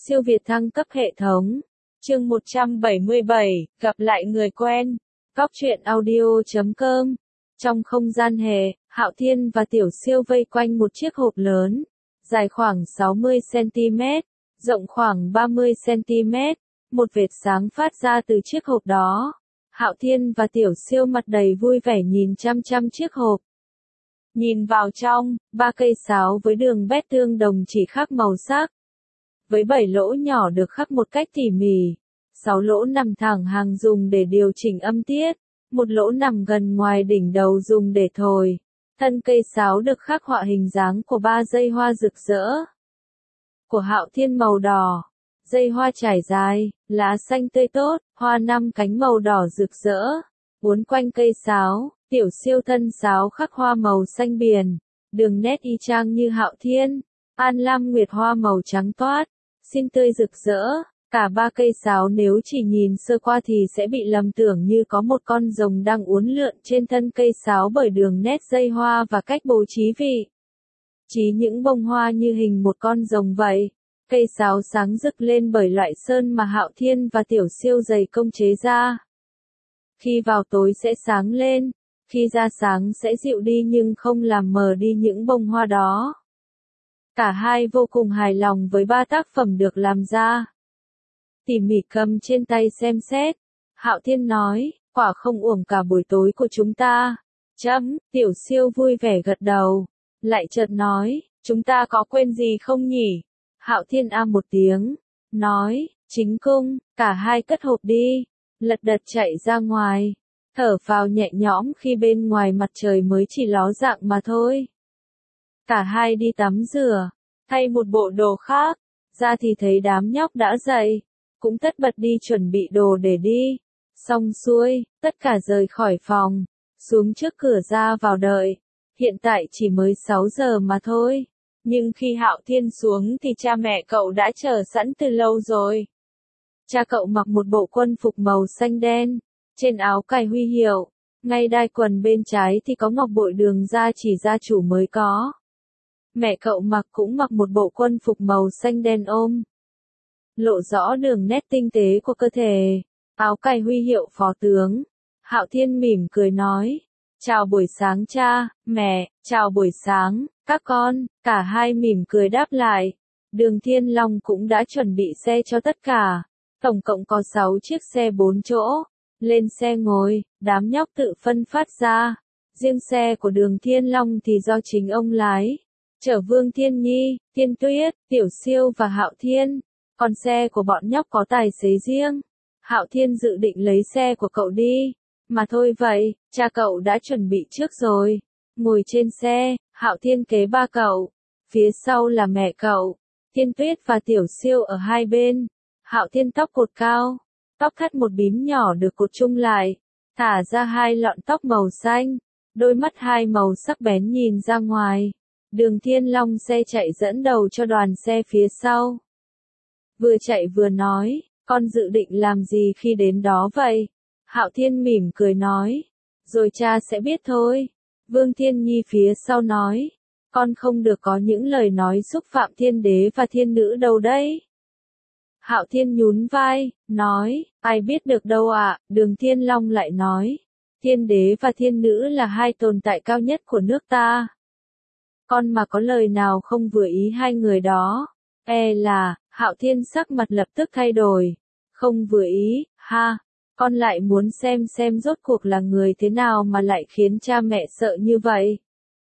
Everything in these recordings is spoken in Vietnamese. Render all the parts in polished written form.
Siêu việt thăng cấp hệ thống. Chương 177, gặp lại người quen. Góc truyện audio.com. Trong không gian hè, Hạo Thiên và Tiểu Siêu vây quanh một chiếc hộp lớn, dài khoảng 60 cm, rộng khoảng 30 cm. Một vệt sáng phát ra từ chiếc hộp đó. Hạo Thiên và Tiểu Siêu mặt đầy vui vẻ nhìn chăm chăm chiếc hộp. Nhìn vào trong, 3 cây sáo với đường bét tương đồng chỉ khác màu sắc. Với 7 lỗ nhỏ được khắc một cách tỉ mỉ. 6 lỗ nằm thẳng hàng dùng để điều chỉnh âm tiết. Một lỗ nằm gần ngoài đỉnh đầu dùng để thổi. Thân cây sáo được khắc họa hình dáng của 3 dây hoa rực rỡ. Của Hạo Thiên màu đỏ. Dây hoa trải dài, lá xanh tươi tốt, hoa 5 cánh màu đỏ rực rỡ. Uốn quanh cây sáo, Tiểu Siêu thân sáo khắc hoa màu xanh biển. Đường nét y chang như Hạo Thiên. An lam nguyệt hoa màu trắng toát, xin tươi rực rỡ. Cả 3 cây sáo nếu chỉ nhìn sơ qua thì sẽ bị lầm tưởng như có một con rồng đang uốn lượn trên thân cây sáo bởi đường nét dây hoa và cách bố trí vị trí những bông hoa như hình một con rồng vậy. Cây sáo sáng rực lên bởi loại sơn mà Hạo Thiên và Tiểu Siêu dày công chế ra. Khi vào tối sẽ sáng lên, khi ra sáng sẽ dịu đi nhưng không làm mờ đi những bông hoa đó. Cả hai vô cùng hài lòng với 3 tác phẩm được làm ra. Tỉ mỉ cầm trên tay xem xét. Hạo Thiên nói, quả không uổng cả buổi tối của chúng ta. Tiểu Siêu vui vẻ gật đầu. Lại chợt nói, chúng ta có quên gì không nhỉ? Hạo Thiên một tiếng. Nói, chính cung, cả hai cất hộp đi. Lật đật chạy ra ngoài. Thở phào nhẹ nhõm khi bên ngoài mặt trời mới chỉ ló dạng mà thôi. Cả hai đi tắm rửa, thay một bộ đồ khác, ra thì thấy đám nhóc đã dậy, cũng tất bật đi chuẩn bị đồ để đi. Xong xuôi, tất cả rời khỏi phòng, xuống trước cửa ra vào đợi. Hiện tại chỉ mới 6 giờ mà thôi, nhưng khi Hạo Thiên xuống thì cha mẹ cậu đã chờ sẵn từ lâu rồi. Cha cậu mặc một bộ quân phục màu xanh đen, trên áo cài huy hiệu, ngay đai quần bên trái thì có ngọc bội đường ra chỉ gia chủ mới có. Mẹ cậu cũng mặc một bộ quân phục màu xanh đen ôm, lộ rõ đường nét tinh tế của cơ thể, áo cài huy hiệu phó tướng. Hạo Thiên mỉm cười nói, chào buổi sáng cha, mẹ, chào buổi sáng, các con. Cả hai mỉm cười đáp lại. Đường Thiên Long cũng đã chuẩn bị xe cho tất cả, tổng cộng có 6 chiếc xe 4 chỗ. Lên xe ngồi, đám nhóc tự phân phát ra. Riêng xe của Đường Thiên Long thì do chính ông lái, chở Vương Thiên Nhi, Thiên Tuyết, Tiểu Siêu và Hạo Thiên. Còn xe của bọn nhóc có tài xế riêng. Hạo Thiên dự định lấy xe của cậu đi, mà thôi vậy, cha cậu đã chuẩn bị trước rồi. Ngồi trên xe, Hạo Thiên kế ba cậu, phía sau là mẹ cậu, Thiên Tuyết và Tiểu Siêu ở hai bên. Hạo Thiên tóc cột cao, tóc thắt một bím nhỏ được cột chung lại, thả ra 2 lọn tóc màu xanh, đôi mắt 2 màu sắc bén nhìn ra ngoài. Đường Thiên Long xe chạy dẫn đầu cho đoàn xe phía sau. Vừa chạy vừa nói, con dự định làm gì khi đến đó vậy? Hạo Thiên mỉm cười nói, rồi cha sẽ biết thôi. Vương Thiên Nhi phía sau nói, con không được có những lời nói xúc phạm thiên đế và thiên nữ đâu đấy. Hạo Thiên nhún vai, nói, ai biết được đâu ạ. Đường Thiên Long lại nói, thiên đế và thiên nữ là 2 tồn tại cao nhất của nước ta. Con mà có lời nào không vừa ý 2 người đó, là, Hạo Thiên sắc mặt lập tức thay đổi. Không vừa ý, ha, con lại muốn xem rốt cuộc là người thế nào mà lại khiến cha mẹ sợ như vậy.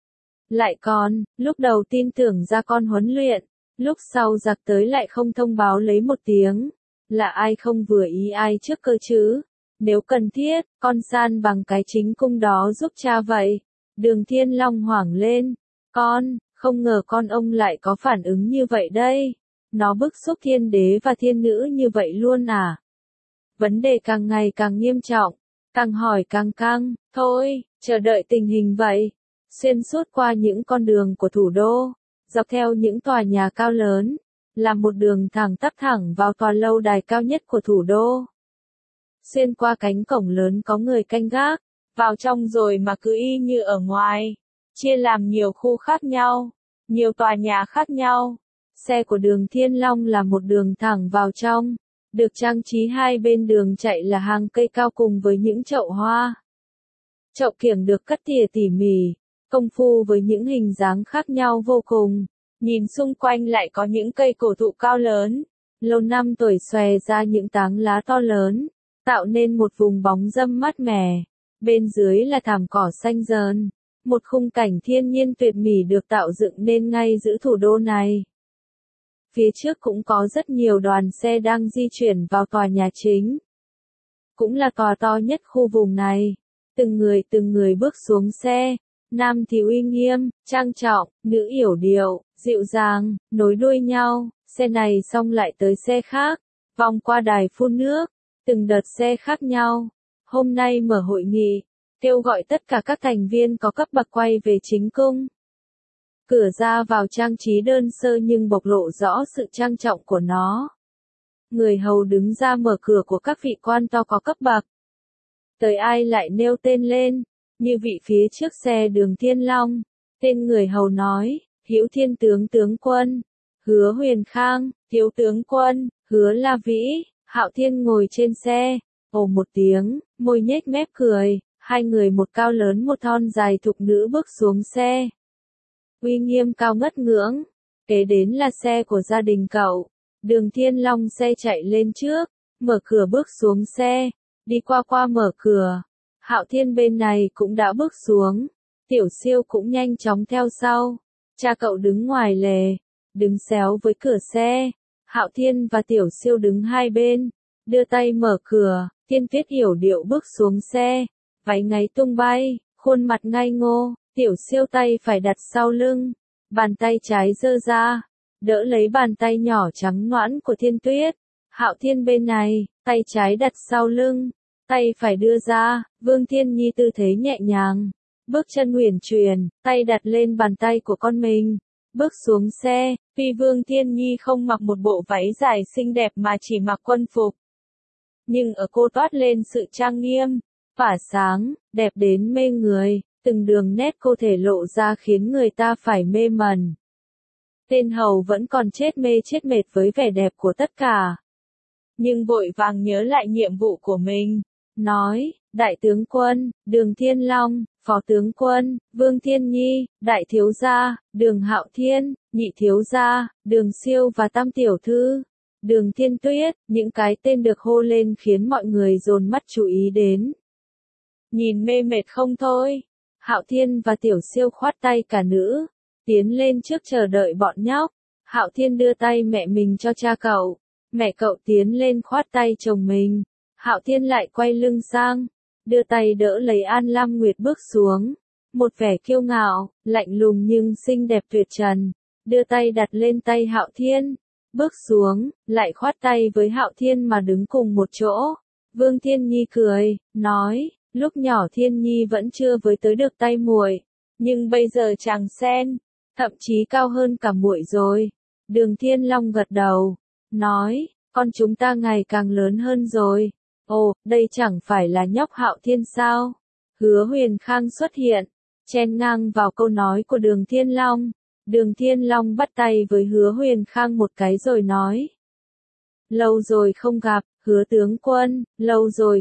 Lại còn, lúc đầu tin tưởng ra con huấn luyện, lúc sau giặc tới lại không thông báo lấy một tiếng. Là ai không vừa ý ai trước cơ chứ? Nếu cần thiết, con san bằng cái chính cung đó giúp cha vậy. Đường Thiên Long hoảng lên. Con, không ngờ con ông lại có phản ứng như vậy đây. Nó bức xúc thiên đế và thiên nữ như vậy luôn à? Vấn đề càng ngày càng nghiêm trọng, càng hỏi càng căng. Thôi, chờ đợi tình hình vậy. Xuyên suốt qua những con đường của thủ đô, dọc theo những tòa nhà cao lớn, là một đường thẳng tắp thẳng vào tòa lâu đài cao nhất của thủ đô. Xuyên qua cánh cổng lớn có người canh gác, vào trong rồi mà cứ y như ở ngoài, chia làm nhiều khu khác nhau, nhiều tòa nhà khác nhau. xe của đường Thiên Long là một đường thẳng vào trong, được trang trí hai bên đường chạy là hàng cây cao cùng với những chậu hoa. Chậu kiểng được cắt tỉa tỉ mỉ, công phu với những hình dáng khác nhau vô cùng. Nhìn xung quanh lại có những cây cổ thụ cao lớn, lâu năm tuổi xòe ra những tán lá to lớn, tạo nên một vùng bóng râm mát mẻ. Bên dưới là thảm cỏ xanh rờn, một khung cảnh thiên nhiên tuyệt mỹ được tạo dựng nên ngay giữa thủ đô này. Phía trước cũng có rất nhiều đoàn xe đang di chuyển vào tòa nhà chính. Cũng là tòa to nhất khu vùng này. Từng người bước xuống xe, nam thì uy nghiêm, trang trọng, nữ yểu điệu, dịu dàng, nối đuôi nhau, xe này xong lại tới xe khác, vòng qua đài phun nước, từng đợt xe khác nhau. Hôm nay mở hội nghị, kêu gọi tất cả các thành viên có cấp bậc quay về chính cung. Cửa ra vào trang trí đơn sơ nhưng bộc lộ rõ sự trang trọng của nó. Người hầu đứng ra mở cửa của các vị quan to có cấp bậc. Tới ai lại nêu tên lên, như vị phía trước xe đường Thiên Long. Tên người hầu nói, Hữu Thiên tướng quân, Hứa Huyền Khang, Thiếu tướng quân, Hứa La Vĩ, Hạo Thiên ngồi trên xe. Ồ một tiếng, môi nhếch mép cười, hai người một cao lớn một thon dài thục nữ bước xuống xe. Uy nghiêm cao ngất ngưỡng, kế đến là xe của gia đình cậu. Đường Thiên Long xe chạy lên trước, mở cửa bước xuống xe, đi qua mở cửa. Hạo Thiên bên này cũng đã bước xuống, Tiểu Siêu cũng nhanh chóng theo sau. Cha cậu đứng ngoài lề, đứng xéo với cửa xe. Hạo Thiên và Tiểu Siêu đứng hai bên, đưa tay mở cửa. Thiên Tuyết yểu điệu bước xuống xe, váy ngáy tung bay, khuôn mặt ngây ngô. Tiểu Siêu tay phải đặt sau lưng, bàn tay trái giơ ra, đỡ lấy bàn tay nhỏ trắng nõn của Thiên Tuyết. Hạo Thiên bên này, tay trái đặt sau lưng, tay phải đưa ra. Vương Thiên Nhi tư thế nhẹ nhàng, bước chân uyển chuyển, tay đặt lên bàn tay của con mình, bước xuống xe. Tuy Vương Thiên Nhi không mặc một bộ váy dài xinh đẹp mà chỉ mặc quân phục, nhưng ở cô toát lên sự trang nghiêm, tỏa sáng, đẹp đến mê người. Từng đường nét cô thể lộ ra khiến người ta phải mê mẩn. Tên hầu vẫn còn chết mê chết mệt với vẻ đẹp của tất cả. Nhưng vội vàng nhớ lại nhiệm vụ của mình. Nói, Đại tướng quân, Đường Thiên Long, Phó tướng quân, Vương Thiên Nhi, Đại thiếu gia, Đường Hạo Thiên, Nhị thiếu gia, Đường Siêu và Tam tiểu thư, Đường Thiên Tuyết. Những cái tên được hô lên khiến mọi người dồn mắt chú ý đến. Nhìn mê mệt không thôi. Hạo Thiên và Tiểu Siêu khoát tay cả nữ, tiến lên trước chờ đợi bọn nhóc. Hạo Thiên đưa tay mẹ mình cho cha cậu, mẹ cậu tiến lên khoát tay chồng mình. Hạo Thiên lại quay lưng sang, đưa tay đỡ lấy An Lam Nguyệt bước xuống. Một vẻ kiêu ngạo, lạnh lùng nhưng xinh đẹp tuyệt trần, đưa tay đặt lên tay Hạo Thiên, bước xuống, lại khoát tay với Hạo Thiên mà đứng cùng một chỗ. Vương Thiên Nhi cười, nói, lúc nhỏ Thiên Nhi vẫn chưa với tới được tay muội, nhưng bây giờ chàng sen, thậm chí cao hơn cả muội rồi. Đường Thiên Long gật đầu, nói, con chúng ta ngày càng lớn hơn rồi. Ồ, đây chẳng phải là nhóc Hạo Thiên sao? Hứa Huyền Khang xuất hiện, chen ngang vào câu nói của Đường Thiên Long. Đường Thiên Long bắt tay với Hứa Huyền Khang một cái rồi nói, lâu rồi không gặp. Hứa tướng quân, lâu rồi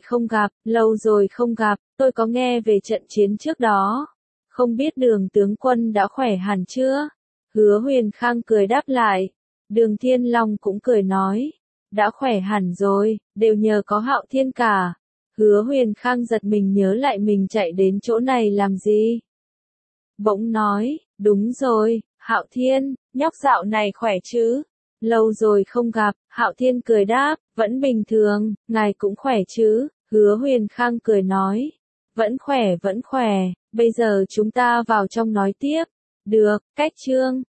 không gặp, tôi có nghe về trận chiến trước đó. Không biết Đường tướng quân đã khỏe hẳn chưa? Hứa Huyền Khang cười đáp lại. Đường Thiên Long cũng cười nói, đã khỏe hẳn rồi, đều nhờ có Hạo Thiên cả. Hứa Huyền Khang giật mình nhớ lại mình chạy đến chỗ này làm gì. Bỗng nói, đúng rồi, Hạo Thiên, nhóc dạo này khỏe chứ? Lâu rồi không gặp. Hạo Thiên cười đáp, vẫn bình thường, ngài cũng khỏe chứ? Hứa Huyền Khang cười nói, vẫn khỏe, bây giờ chúng ta vào trong nói tiếp. Được, cách chương.